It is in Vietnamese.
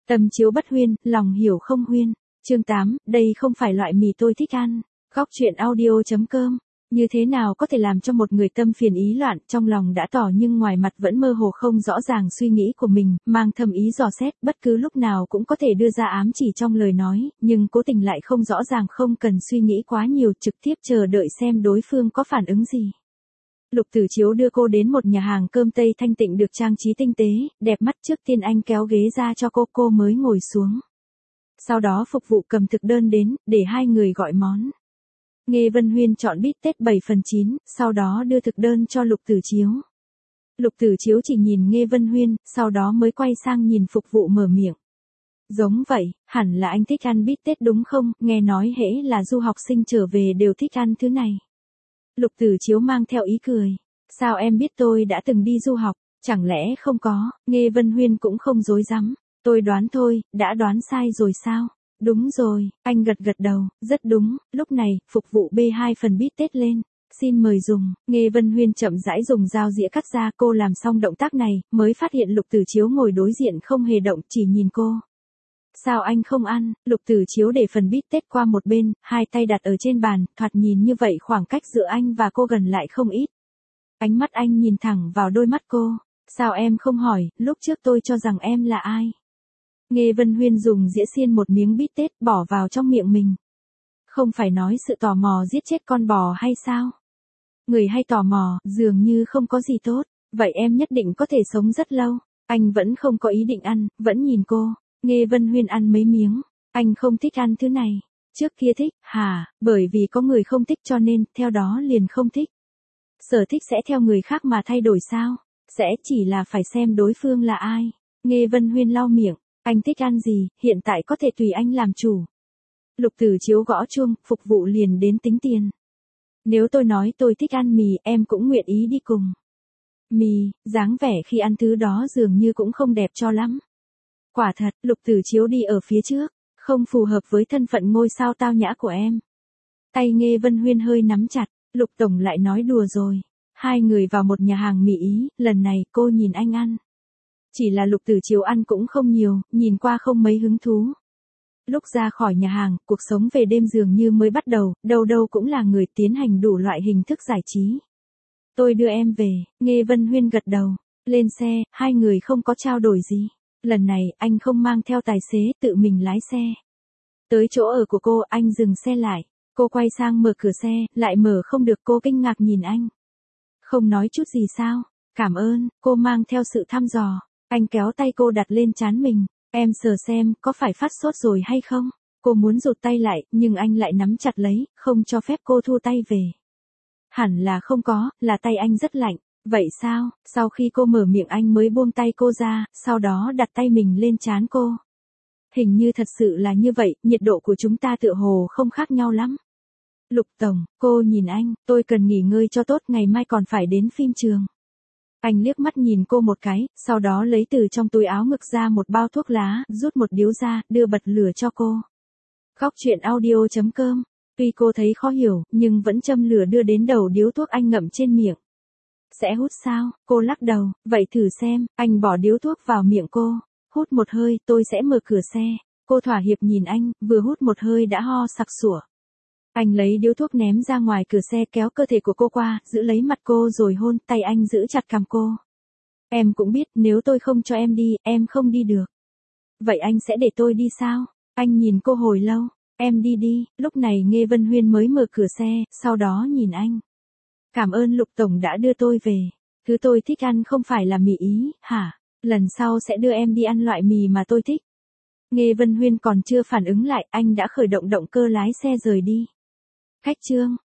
Tâm chiếu bất huyên, lòng hiểu không huyên. Chương 8, đây không phải loại mì tôi thích ăn. Góc truyện audio.com. Như thế nào có thể làm cho một người tâm phiền ý loạn, trong lòng đã tỏ nhưng ngoài mặt vẫn mơ hồ không rõ ràng suy nghĩ của mình, mang thâm ý dò xét, bất cứ lúc nào cũng có thể đưa ra ám chỉ trong lời nói, nhưng cố tình lại không rõ ràng, không cần suy nghĩ quá nhiều, trực tiếp chờ đợi xem đối phương có phản ứng gì. Lục Tử Chiếu đưa cô đến một nhà hàng cơm Tây thanh tịnh được trang trí tinh tế, đẹp mắt. Trước tiên anh kéo ghế ra cho cô mới ngồi xuống. Sau đó phục vụ cầm thực đơn đến, để hai người gọi món. Nghe Vân Huyên chọn bít tết 7/9, sau đó đưa thực đơn cho Lục Tử Chiếu. Lục Tử Chiếu chỉ nhìn Nghe Vân Huyên, sau đó mới quay sang nhìn phục vụ mở miệng. Giống vậy, hẳn là anh thích ăn bít tết đúng không, nghe nói hễ là du học sinh trở về đều thích ăn thứ này. Lục Tử Chiếu mang theo ý cười. Sao em biết tôi đã từng đi du học, chẳng lẽ không có, Nghe Vân Huyên cũng không dối rắm. Tôi đoán thôi, đã đoán sai rồi sao? Đúng rồi, anh gật đầu, rất đúng. Lúc này, phục vụ bê 2 phần bít tết lên. Xin mời dùng. Nghe Vân Huyên chậm rãi dùng dao dĩa cắt ra. Cô làm xong động tác này, mới phát hiện Lục Tử Chiếu ngồi đối diện không hề động, chỉ nhìn cô. Sao anh không ăn? Lục Tử Chiếu để phần bít tết qua một bên, hai tay đặt ở trên bàn, thoạt nhìn như vậy khoảng cách giữa anh và cô gần lại không ít. Ánh mắt anh nhìn thẳng vào đôi mắt cô. Sao em không hỏi, lúc trước tôi cho rằng em là ai? Nghe Vân Huyên dùng dĩa xiên một miếng bít tết bỏ vào trong miệng mình. Không phải nói sự tò mò giết chết con bò hay sao? Người hay tò mò, dường như không có gì tốt. Vậy em nhất định có thể sống rất lâu. Anh vẫn không có ý định ăn, vẫn nhìn cô. Nghe Vân Huyên ăn mấy miếng. Anh không thích ăn thứ này. Trước kia thích, hả? Bởi vì có người không thích cho nên, theo đó liền không thích. Sở thích sẽ theo người khác mà thay đổi sao? Sẽ chỉ là phải xem đối phương là ai. Nghe Vân Huyên lau miệng. Anh thích ăn gì, hiện tại có thể tùy anh làm chủ. Lục Tử Chiếu gõ chuông, phục vụ liền đến tính tiền. Nếu tôi nói tôi thích ăn mì, em cũng nguyện ý đi cùng. Mì, dáng vẻ khi ăn thứ đó dường như cũng không đẹp cho lắm. Quả thật, Lục Tử Chiếu đi ở phía trước, không phù hợp với thân phận ngôi sao tao nhã của em. Tay Nghe Vân Huyên hơi nắm chặt, Lục Tổng lại nói đùa rồi. Hai người vào một nhà hàng mì Ý, lần này cô nhìn anh ăn. Chỉ là Lục Tử Chiếu ăn cũng không nhiều, nhìn qua không mấy hứng thú. Lúc ra khỏi nhà hàng, cuộc sống về đêm dường như mới bắt đầu, đâu đâu cũng là người tiến hành đủ loại hình thức giải trí. Tôi đưa em về, Nghe Vân Huyên gật đầu. Lên xe, hai người không có trao đổi gì. Lần này, anh không mang theo tài xế, tự mình lái xe. Tới chỗ ở của cô, anh dừng xe lại. Cô quay sang mở cửa xe, lại mở không được. Cô kinh ngạc nhìn anh. Không nói chút gì sao? Cảm ơn, cô mang theo sự thăm dò. Anh kéo tay cô đặt lên trán mình. Em sờ xem, có phải phát sốt rồi hay không? Cô muốn rụt tay lại, nhưng anh lại nắm chặt lấy, không cho phép cô thu tay về. Hẳn là không có, là tay anh rất lạnh. Vậy sao? Sau khi cô mở miệng anh mới buông tay cô ra, sau đó đặt tay mình lên trán cô. Hình như thật sự là như vậy, nhiệt độ của chúng ta tựa hồ không khác nhau lắm. Lục Tổng, cô nhìn anh, tôi cần nghỉ ngơi cho tốt, ngày mai còn phải đến phim trường. Anh liếc mắt nhìn cô một cái, sau đó lấy từ trong túi áo ngực ra một bao thuốc lá, rút một điếu ra, đưa bật lửa cho cô. Góc truyện audio.com. Tuy cô thấy khó hiểu, nhưng vẫn châm lửa đưa đến đầu điếu thuốc anh ngậm trên miệng. Sẽ hút sao? Cô lắc đầu, vậy thử xem. Anh bỏ điếu thuốc vào miệng cô. Hút một hơi, tôi sẽ mở cửa xe. Cô thỏa hiệp nhìn anh, vừa hút một hơi đã ho sặc sủa. Anh lấy điếu thuốc ném ra ngoài cửa xe, kéo cơ thể của cô qua, giữ lấy mặt cô rồi hôn. Tay anh giữ chặt cằm cô. Em cũng biết, nếu tôi không cho em đi, em không đi được. Vậy anh sẽ để tôi đi sao? Anh nhìn cô hồi lâu. Em đi đi. Lúc này Nghe Vân Huyên mới mở cửa xe, sau đó nhìn anh. Cảm ơn Lục Tổng đã đưa tôi về. Thứ tôi thích ăn không phải là mì Ý, hả? Lần sau sẽ đưa em đi ăn loại mì mà tôi thích. Nghe Vân Huyên còn chưa phản ứng lại, anh đã khởi động động cơ lái xe rời đi. Khách trương,